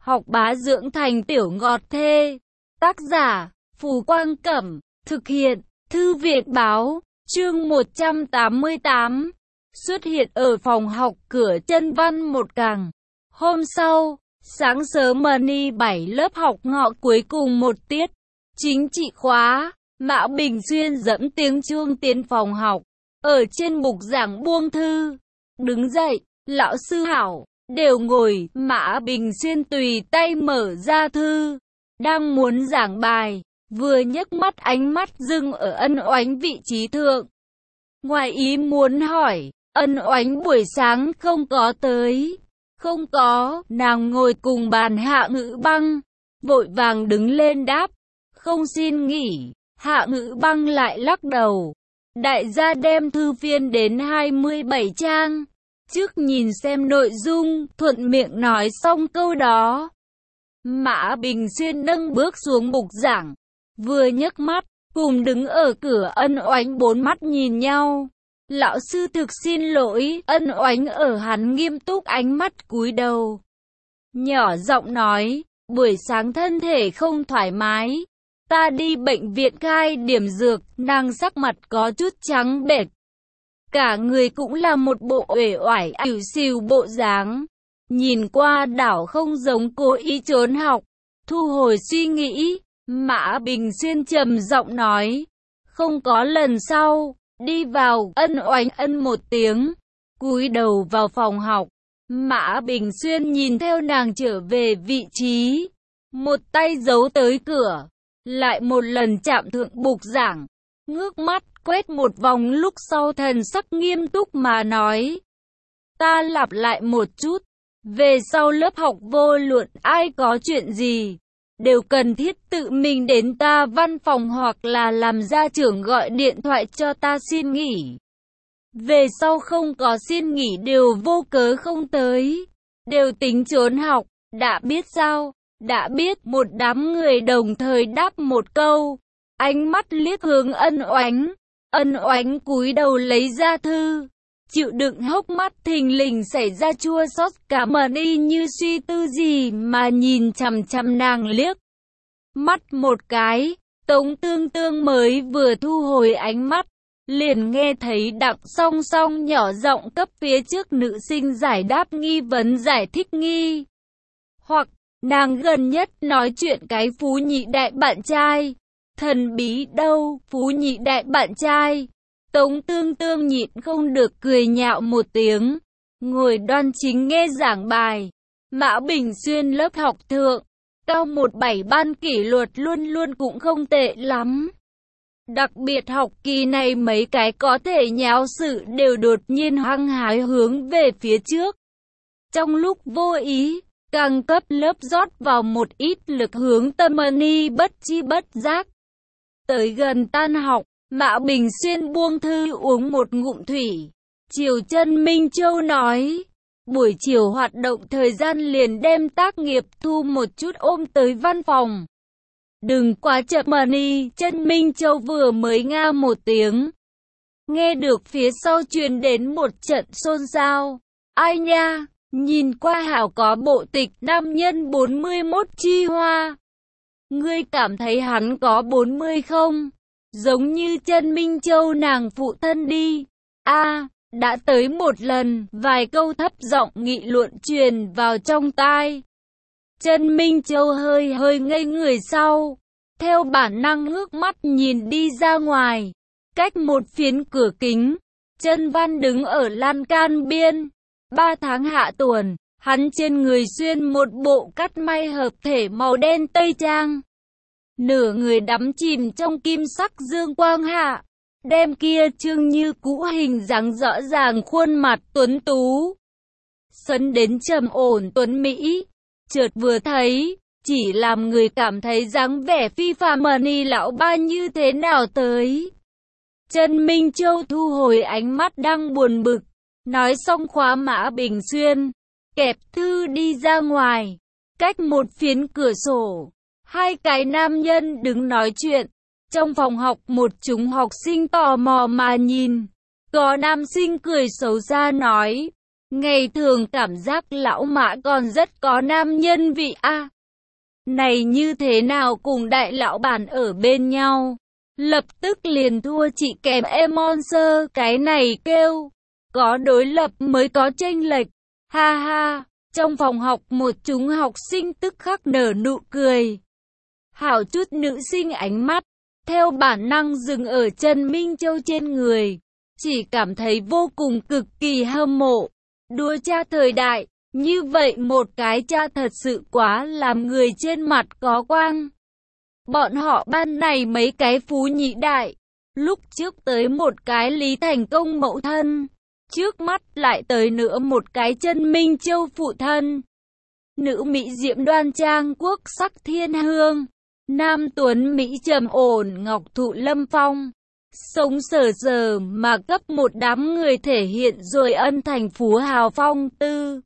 học bá dưỡng thành tiểu ngọt thê. Tác giả, Phù Quang Cẩm. Thực hiện, Thư viện Báo. Chương 188. Xuất hiện ở phòng học cửa chân văn một càng. Hôm sau, sáng sớm Money 7 lớp học ngọ cuối cùng một tiết chính trị khóa, Mã Bình Xuyên dẫm tiếng chuông tiến phòng học. Ở trên bục giảng buông thư. Đứng dậy, lão sư hảo, đều ngồi. Mã Bình Xuyên tùy tay mở ra thư. Đang muốn giảng bài, vừa nhấc mắt ánh mắt dừng ở Ân Oánh vị trí thượng. Ngoài ý muốn hỏi, Ân Oánh buổi sáng không có tới. Không có, nàng ngồi cùng bàn Hạ Ngữ Băng, vội vàng đứng lên đáp, không xin nghỉ. Hạ Ngữ Băng lại lắc đầu. Đại gia đem thư phiên đến 27 trang. Trước nhìn xem nội dung, thuận miệng nói xong câu đó. Mã Bình Xuyên nâng bước xuống bục giảng, vừa nhấc mắt, cùng đứng ở cửa Ân Oánh bốn mắt nhìn nhau. Lão sư thực xin lỗi. Ân Oánh ở hắn nghiêm túc ánh mắt cúi đầu, nhỏ giọng nói, buổi sáng thân thể không thoải mái, ta đi bệnh viện khai điểm dược. Nàng sắc mặt có chút trắng bệch, cả người cũng là một bộ uể oải ỉu xìu bộ dáng, nhìn qua đảo không giống cố ý trốn học. Thu hồi suy nghĩ, Mã Bình Xuyên trầm giọng nói, không có lần sau. Đi vào. Ân Oánh ân một tiếng, cúi đầu vào phòng học. Mã Bình Xuyên nhìn theo nàng trở về vị trí, một tay giấu tới cửa, lại một lần chạm thượng bục giảng, ngước mắt quét một vòng lúc sau thần sắc nghiêm túc mà nói, ta lặp lại một chút, về sau lớp học vô luận ai có chuyện gì, đều cần thiết tự mình đến ta văn phòng hoặc là làm gia trưởng gọi điện thoại cho ta xin nghỉ. Về sau không có xin nghỉ đều vô cớ không tới, đều tính trốn học, đã biết sao? Đã biết. Một đám người đồng thời đáp một câu, ánh mắt liếc hướng Ân Oánh. Ân Oánh cúi đầu lấy ra thư, chịu đựng hốc mắt thình lình xảy ra chua xót. Cả Money như suy tư gì mà nhìn chằm chằm nàng liếc mắt một cái. Tống Tương Tương mới vừa thu hồi ánh mắt, liền nghe thấy Đặng Song Song nhỏ giọng cấp phía trước nữ sinh giải đáp nghi vấn giải thích nghi hoặc. Nàng gần nhất nói chuyện cái Phú Nhị Đại bạn trai. Thần bí đâu, Phú Nhị Đại bạn trai. Tống Tương Tương nhịn không được cười nhạo một tiếng, ngồi đoan chính nghe giảng bài. Mã Bình Xuyên lớp học thượng, cao 17 ban kỷ luật luôn luôn cũng không tệ lắm. Đặc biệt học kỳ này mấy cái có thể nháo sự đều đột nhiên hăng hái hướng về phía trước. Trong lúc vô ý, càng cấp lớp rót vào một ít lực hướng tâm Money bất chi bất giác. Tới gần tan học, Mã Bình Xuyên buông thư uống một ngụm thủy. Chiều Trân Minh Châu nói, buổi chiều hoạt động thời gian liền đem tác nghiệp thu một chút ôm tới văn phòng. Đừng quá chậm Money. Trân Minh Châu vừa mới nga một tiếng, nghe được phía sau truyền đến một trận xôn xao. Ai nha? Nhìn qua hảo có bộ tịch nam nhân 41 chi hoa. Ngươi cảm thấy hắn có 40 không? Giống như Trân Minh Châu nàng phụ thân đi. Đã tới một lần. Vài câu thấp giọng nghị luận truyền vào trong tai. Trân Minh Châu hơi ngây người sau, theo bản năng ngước mắt nhìn đi ra ngoài. Cách một phiến cửa kính, Trân Văn đứng ở lan can biên. 3 tháng hạ tuần, hắn trên người xuyên một bộ cắt may hợp thể màu đen tây trang. Nửa người đắm chìm trong kim sắc dương quang hạ, đem kia trương như cũ hình dáng rõ ràng khuôn mặt tuấn tú sấn đến trầm ổn tuấn mỹ. Chợt vừa thấy, chỉ làm người cảm thấy dáng vẻ phi phàm Money lão ba như thế nào tới. Trân Minh Châu thu hồi ánh mắt đang buồn bực, nói xong khóa Mã Bình Xuyên, kẹp thư đi ra ngoài. Cách một phiến cửa sổ, hai cái nam nhân đứng nói chuyện. Trong phòng học một chúng học sinh tò mò mà nhìn. Có nam sinh cười xấu xa nói, Ngày thường cảm giác lão Mã còn rất có nam nhân vị a. Này như thế nào cùng đại lão bản ở bên nhau. Lập tức liền thua chị kèm em Monster, cái này kêu. Có đối lập mới có chênh lệch. Ha ha, trong phòng học một chúng học sinh tức khắc nở nụ cười. Hảo chút nữ sinh ánh mắt, theo bản năng dừng ở Trần Minh Châu trên người. Chỉ cảm thấy vô cùng cực kỳ hâm mộ. Đua cha thời đại, như vậy một cái cha thật sự quá làm người trên mặt có quang. Bọn họ ban này mấy cái phú nhị đại, lúc trước tới một cái Lý Thành Công mẫu thân, trước mắt lại tới nữa một cái Trần Minh Châu phụ thân. Nữ mỹ diệm đoan trang quốc sắc thiên hương, nam tuấn mỹ trầm ổn ngọc thụ lâm phong. Sống sờ sờ mà cấp một đám người thể hiện rồi ân thành phú hào phong tư.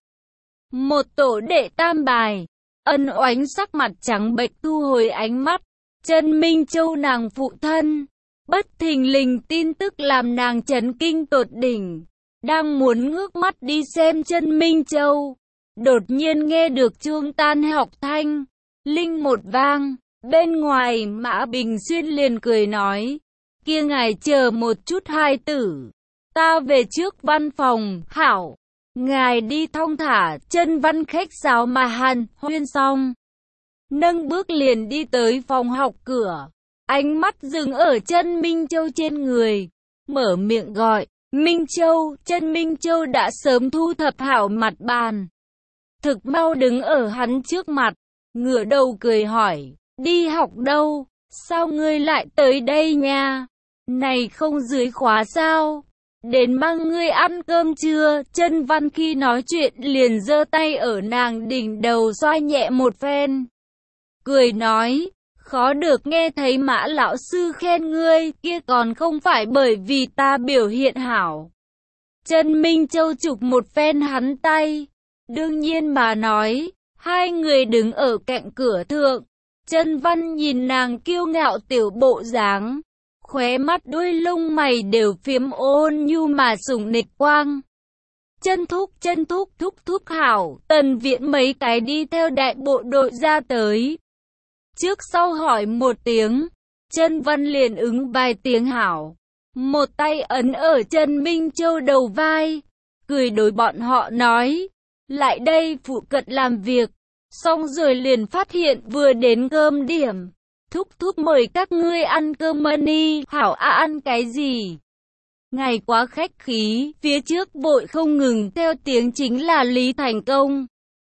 Một tổ đệ tam bài, ân oánh sắc mặt trắng bệch thu hồi ánh mắt. Trần Minh Châu nàng phụ thân, bất thình lình tin tức làm nàng chấn kinh tột đỉnh. Đang muốn ngước mắt đi xem Trần Minh Châu, đột nhiên nghe được chuông tan học thanh, linh một vang. Bên ngoài Mã Bình Xuyên liền cười nói, kia ngài chờ một chút hai tử, ta về trước văn phòng. Hảo, ngài đi thong thả. Chân Văn khách sáo mà hàn huyên xong, nâng bước liền đi tới phòng học cửa, ánh mắt dừng ở Trần Minh Châu trên người, mở miệng gọi, Minh Châu. Trần Minh Châu đã sớm thu thập hảo mặt bàn, thực mau đứng ở hắn trước mặt, ngửa đầu cười hỏi, đi học đâu, sao ngươi lại tới đây nha, này không dưới khóa sao, đến mang ngươi ăn cơm chưa. Trần Văn khi nói chuyện liền giơ tay ở nàng đỉnh đầu xoa nhẹ một phen, cười nói, khó được nghe thấy Mã lão sư khen ngươi, kia còn không phải bởi vì ta biểu hiện hảo. Trần Minh Châu chụp một phen hắn tay, đương nhiên mà nói. Hai người đứng ở cạnh cửa thượng, Trần Văn nhìn nàng kiêu ngạo tiểu bộ dáng, khóe mắt đuôi lông mày đều phiếm ôn nhu mà sủng nịch quang. Chân thúc thúc hảo. Tần Viễn mấy cái đi theo đại bộ đội ra tới, trước sau hỏi một tiếng, Trần Văn liền ứng vài tiếng hảo, một tay ấn ở Trần Minh Châu đầu vai, cười đối bọn họ nói, lại đây phụ cận làm việc. Xong rồi liền phát hiện vừa đến cơm điểm, thúc mời các ngươi ăn cơm money. Hảo ăn cái gì? Ngài quá khách khí. Phía trước vội không ngừng theo tiếng chính là Lý Thành Công,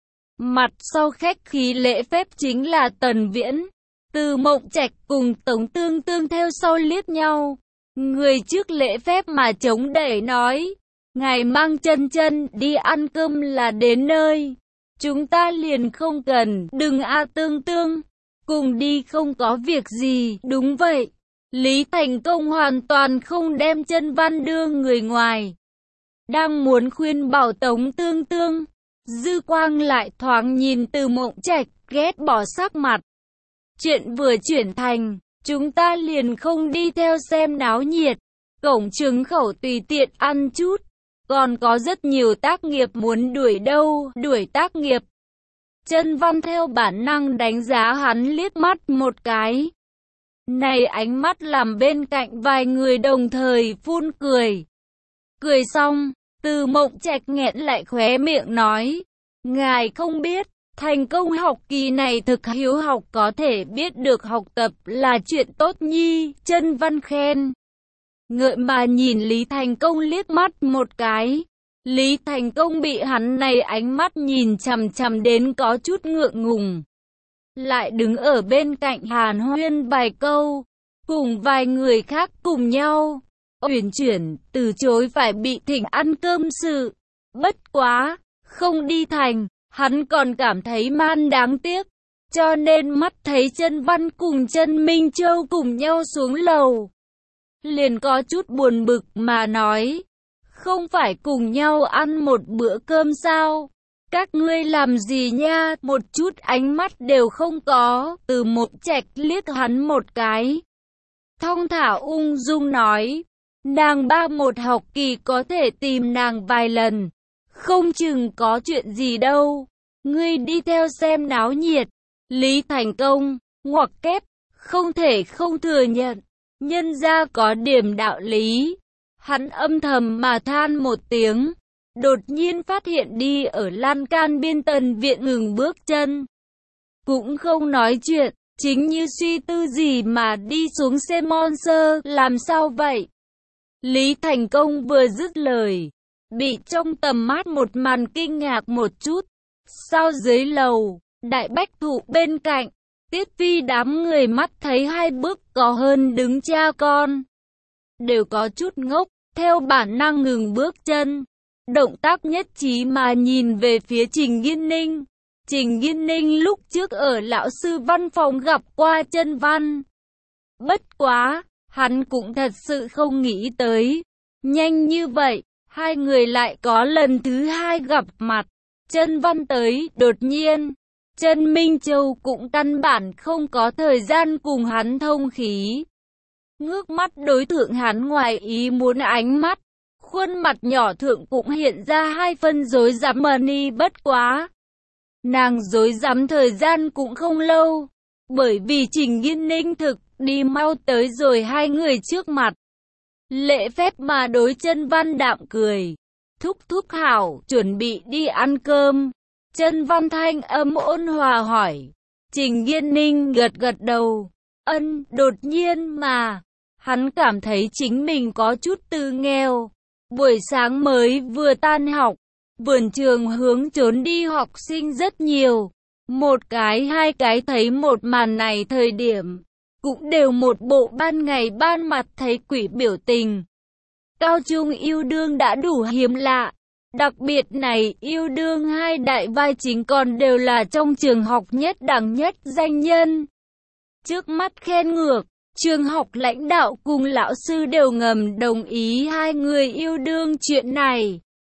mặt sau khách khí lễ phép chính là Tần Viễn. Từ Mộng Trạch cùng Tống Tương Tương theo sau liếc nhau, người trước lễ phép mà chống đẩy nói, ngài mang Chân Chân đi ăn cơm là đến nơi, chúng ta liền không cần. Đừng Tương Tương, cùng đi không có việc gì. Đúng vậy. Lý Thành Công hoàn toàn không đem Trần Văn đưa người ngoài, đang muốn khuyên bảo Tống Tương Tương, dư quang lại thoáng nhìn Từ Mộng Trạch, ghét bỏ sắc mặt. Chuyện vừa chuyển thành, chúng ta liền không đi theo xem náo nhiệt, cổng trứng khẩu tùy tiện ăn chút, còn có rất nhiều tác nghiệp muốn đuổi đâu, đuổi tác nghiệp. Trần Văn theo bản năng đánh giá hắn liếc mắt một cái. Này ánh mắt làm bên cạnh vài người đồng thời phun cười. Cười xong, Từ Mộng Trạch nghẹn lại khóe miệng nói, ngài không biết, Thành Công học kỳ này thực hiếu học, có thể biết được học tập là chuyện tốt nhi. Trần Văn khen ngợi mà nhìn Lý Thành Công liếc mắt một cái. Lý Thành Công bị hắn này ánh mắt nhìn chằm chằm đến có chút ngượng ngùng, lại đứng ở bên cạnh hàn huyên vài câu, cùng vài người khác cùng nhau uyển chuyển từ chối phải bị thỉnh ăn cơm sự. Bất quá, không đi thành, hắn còn cảm thấy man đáng tiếc, cho nên mắt thấy Trần Văn cùng Trần Minh Châu cùng nhau xuống lầu, liền có chút buồn bực mà nói, không phải cùng nhau ăn một bữa cơm sao? Các ngươi làm gì nha? Một chút ánh mắt đều không có. Từ Mộng Trạch liếc hắn một cái, thong thả ung dung nói, nàng 3 một học kỳ có thể tìm nàng vài lần, không chừng có chuyện gì đâu. Ngươi đi theo xem náo nhiệt. Lý Thành Công, ngoặc kép, không thể không thừa nhận, nhân ra có điểm đạo lý. Hắn âm thầm mà than một tiếng, đột nhiên phát hiện đi ở lan can biên tần viện ngừng bước chân. Cũng không nói chuyện, chính như suy tư gì mà đi xuống xe Monster, làm sao vậy? Lý Thành Công vừa dứt lời, bị trong tầm mắt một màn kinh ngạc một chút. Sao dưới lầu, đại bách thụ bên cạnh, Tiết Phi đám người mắt thấy hai bước có hơn đứng cha con. Đều có chút ngốc, theo bản năng ngừng bước chân. Động tác nhất trí mà nhìn về phía Trình Nghiên Ninh. Trình Nghiên Ninh lúc trước ở lão sư văn phòng gặp qua Chân Văn. Bất quá, hắn cũng thật sự không nghĩ tới. Nhanh như vậy, hai người lại có lần thứ hai gặp mặt. Chân Văn tới, đột nhiên. Chân Minh Châu cũng căn bản không có thời gian cùng hắn thông khí. Ngước mắt đối thượng hắn ngoài ý muốn ánh mắt. Khuôn mặt nhỏ thượng cũng hiện ra hai phân rối rắm mani bất quá. Nàng rối rắm thời gian cũng không lâu. Bởi vì Trình Nghiên Ninh thực đi mau tới rồi hai người trước mặt. Lễ phép mà đối Chân Văn đạm cười. Thúc thúc hảo, chuẩn bị đi ăn cơm. Chân Văn thanh âm ôn hòa hỏi. Trình Nghiên Ninh gật gật đầu. Ân, đột nhiên mà. Hắn cảm thấy chính mình có chút từ nghèo. Buổi sáng mới vừa tan học. Vườn trường hướng trốn đi học sinh rất nhiều. Một cái hai cái thấy một màn này thời điểm. Cũng đều một bộ ban ngày ban mặt thấy quỷ biểu tình. Cao trung yêu đương đã đủ hiếm lạ. Đặc biệt này yêu đương hai đại vai chính còn đều là trong trường học nhất đẳng nhất danh nhân. Trước mắt khen ngược, trường học lãnh đạo cùng lão sư đều ngầm đồng ý hai người yêu đương chuyện này.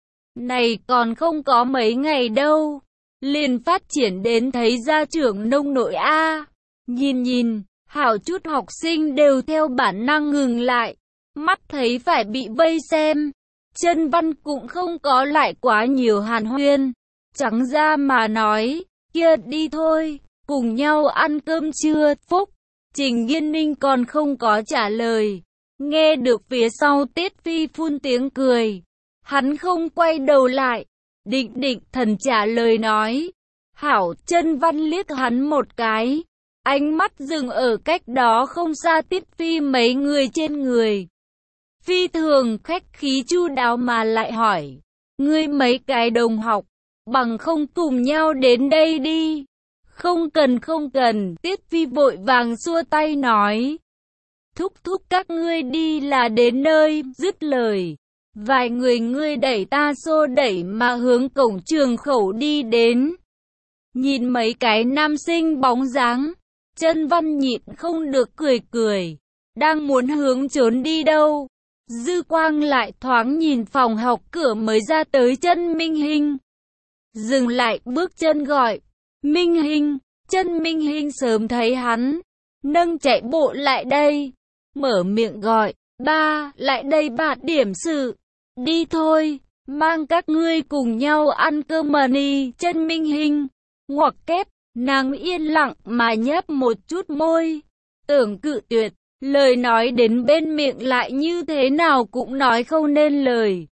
Này còn không có mấy ngày đâu, liền phát triển đến thấy gia trưởng nông nội A. Nhìn, hảo chút học sinh đều theo bản năng ngừng lại, mắt thấy phải bị vây xem. Chân Văn cũng không có lại quá nhiều hàn huyên, trắng ra mà nói, kia đi thôi, cùng nhau ăn cơm trưa. Phúc, Trình Nghiên Ninh còn không có trả lời, nghe được phía sau Tiết Phi phun tiếng cười, hắn không quay đầu lại, định thần trả lời nói, hảo. Chân Văn liếc hắn một cái, ánh mắt dừng ở cách đó không xa Tiết Phi mấy người trên người. Phi thường khách khí chu đáo mà lại hỏi, ngươi mấy cái đồng học, bằng không cùng nhau đến đây đi. Không cần, Tiết Phi vội vàng xua tay nói. Thúc các ngươi đi là đến nơi, dứt lời. Vài người đẩy ta xô đẩy mà hướng cổng trường khẩu đi đến. Nhìn mấy cái nam sinh bóng dáng, Chân Văn nhịn không được cười, đang muốn hướng trốn đi đâu. Dư quang lại thoáng nhìn phòng học cửa mới ra tới Chân Minh Hinh. Dừng lại bước chân gọi, Minh Hinh. Chân Minh Hinh sớm thấy hắn, nâng chạy bộ lại đây, mở miệng gọi, ba, lại đây bạt điểm sự. Đi thôi, mang các ngươi cùng nhau ăn cơm mà đi. Chân Minh Hinh, ngoặc kép, nàng yên lặng mà nhấp một chút môi, tưởng cự tuyệt. Lời nói đến bên miệng lại như thế nào cũng nói không nên lời.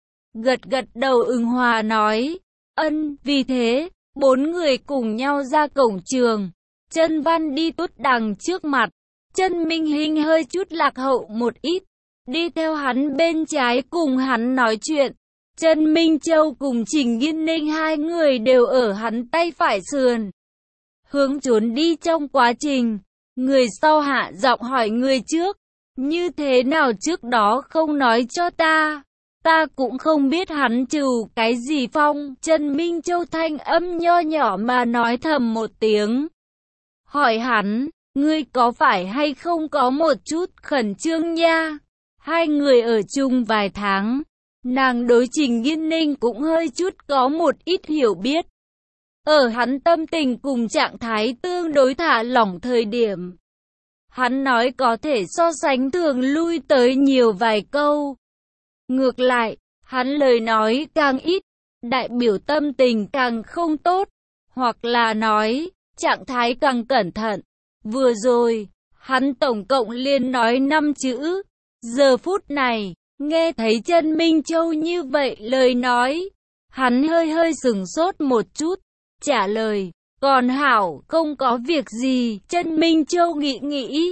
Gật đầu ưng hòa nói, ân. Vì thế, bốn người cùng nhau ra cổng trường. Chân Văn đi tốt đằng trước mặt, Chân Minh Hinh hơi chút lạc hậu một ít, đi theo hắn bên trái cùng hắn nói chuyện. Chân Minh Châu cùng Trình Nghiên Ninh hai người đều ở hắn tay phải sườn, hướng trốn đi. Trong quá trình, người sau hạ giọng hỏi người trước, như thế nào trước đó không nói cho ta? Ta cũng không biết hắn trừ cái gì phong. Chân Minh Châu thanh âm nho nhỏ mà nói thầm một tiếng. Hỏi hắn, ngươi có phải hay không có một chút khẩn trương nha? Hai người ở chung vài tháng, nàng đối Trình Nghiên Ninh cũng hơi chút có một ít hiểu biết. Ở hắn tâm tình cùng trạng thái tương đối thả lỏng thời điểm, hắn nói có thể so sánh thường lui tới nhiều vài câu. Ngược lại, hắn lời nói càng ít, đại biểu tâm tình càng không tốt, hoặc là nói, trạng thái càng cẩn thận. Vừa rồi, hắn tổng cộng liền nói 5 chữ. Giờ phút này, nghe thấy Chân Minh Châu như vậy lời nói, hắn hơi hơi sửng sốt một chút, trả lời, còn hảo, không có việc gì. Chân Minh Châu nghĩ,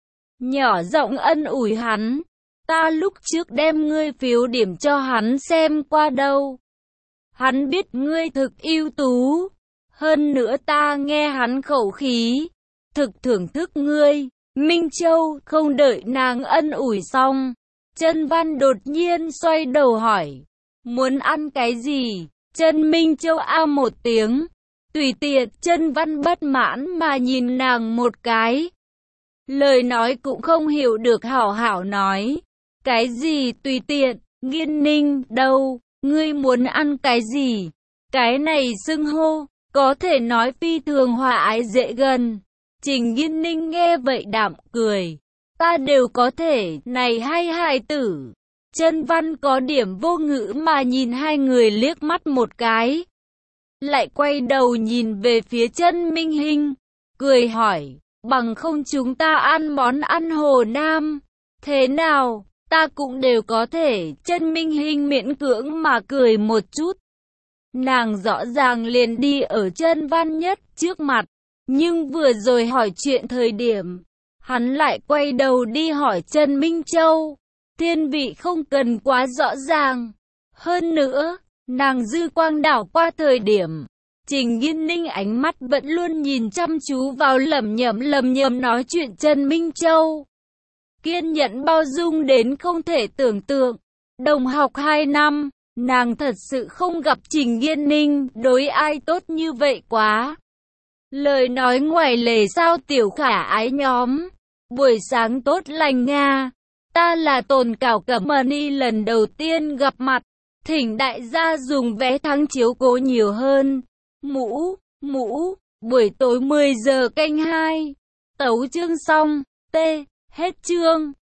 nhỏ giọng ân ủi hắn, ta lúc trước đem ngươi phiếu điểm cho hắn xem qua đâu. Hắn biết ngươi thực ưu tú, hơn nữa ta nghe hắn khẩu khí, thực thưởng thức ngươi. Minh Châu không đợi nàng ân ủi xong, Chân Văn đột nhiên xoay đầu hỏi, muốn ăn cái gì? Chân Minh Châu a một tiếng, tùy tiện. Chân Văn bất mãn mà nhìn nàng một cái, lời nói cũng không hiểu được hảo hảo nói, cái gì tùy tiện? Nghiên Ninh đâu, ngươi muốn ăn cái gì? Cái này xưng hô, có thể nói phi thường hòa ái dễ gần. Trình Nghiên Ninh nghe vậy đạm cười, ta đều có thể, này hay hài tử. Chân Văn có điểm vô ngữ mà nhìn hai người liếc mắt một cái, lại quay đầu nhìn về phía Chân Minh Hinh, cười hỏi, bằng không chúng ta ăn món ăn Hồ Nam, thế nào? Ta cũng đều có thể. Chân Minh Hinh miễn cưỡng mà cười một chút. Nàng rõ ràng liền đi ở Chân Văn Nhất trước mặt, nhưng vừa rồi hỏi chuyện thời điểm, hắn lại quay đầu đi hỏi Chân Minh Châu. Thiên vị không cần quá rõ ràng. Hơn nữa, nàng dư quang đảo qua thời điểm, Trình Nghiên Ninh ánh mắt vẫn luôn nhìn chăm chú vào lẩm nhẩm nói chuyện Chân Minh Châu. Kiên nhẫn bao dung đến không thể tưởng tượng. Đồng học 2 năm, nàng thật sự không gặp Trình Nghiên Ninh đối ai tốt như vậy quá. Lời nói ngoài lề sao tiểu khả ái nhóm. Buổi sáng tốt lành Nga. Ta là Tồn Cảo Cẩm Mani lần đầu tiên gặp mặt. Thỉnh đại gia dùng vé thắng chiếu cố nhiều hơn. Mũ, buổi tối 10 giờ canh 2. Tấu chương xong. T. Hết chương.